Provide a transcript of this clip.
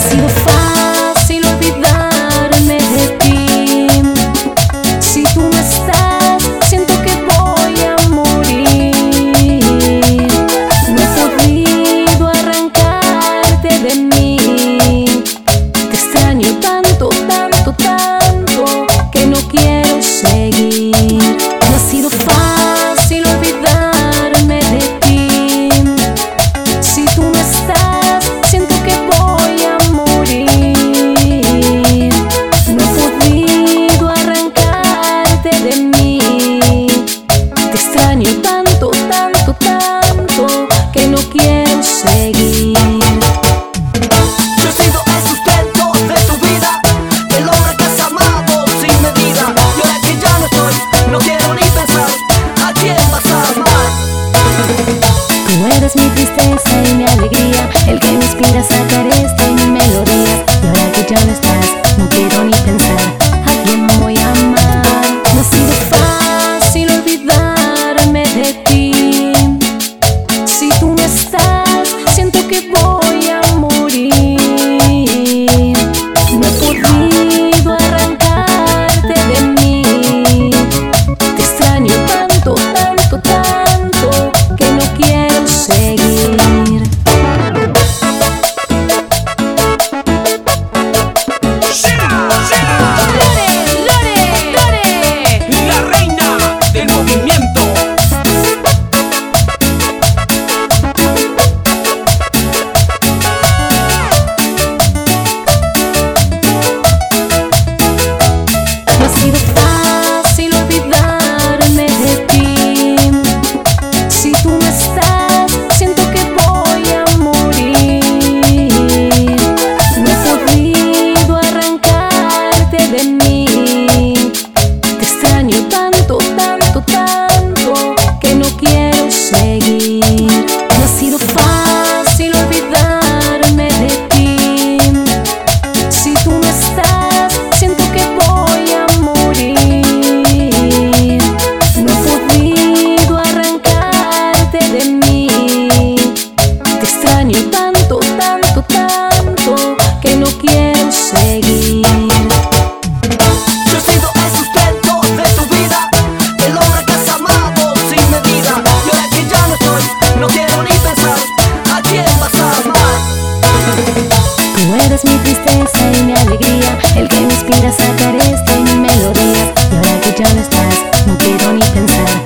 sido fácil olvidarme de ti. Si tú no estás, siento que voy a morir. No he podido arrancarte de mí. Te extraño tanto, tanto, tanto, que no quiero seguir. No ha sido fácil olvidarme de ti. Si tú no estás, siento que voy a morir. No he podido arrancarte de mí. Te extraño tanto, tanto, tanto, que no quiero seguir. Yo he sido el sustento de tu vida, el hombre que has amado sin medida. Y ahora que ya no estoy, no quiero ni pensar a quién vas a amar. Tú eres mi tristeza y mi alegría, el que me inspira a sacar esta mi melodía. Y ahora que ya no estás, no quiero ni pensar a quién voy a amar. No ha sido fácil olvidarme de ti. Si tú no estás, siento que voy a morir. No he podido arrancarte de mí. Te extraño tanto, tanto, tanto, que no quiero seguir. La reina del movimiento. No ha sido fácil olvidarme de ti. Si tú no estás, siento que voy a morir. No he podido arrancarte de mí. Te extraño tanto, tanto, tanto, que no quiero seguir. No ha sido fácil olvidarme de ti. Si tú no estás, siento que voy a morir. No he podido arrancarte de mí. Te extraño tanto, tanto, tanto, que no quiero seguir. Yo he sido el sustento de tu vida, el hombre que has amado sin medida. Y ahora que ya no estoy, no quiero ni pensar a quién vas a amar. Tú eres mi tristeza y mi alegría, el que me inspira a sacar esta mi melodía. Y ahora que ya no estás, no quiero ni pensar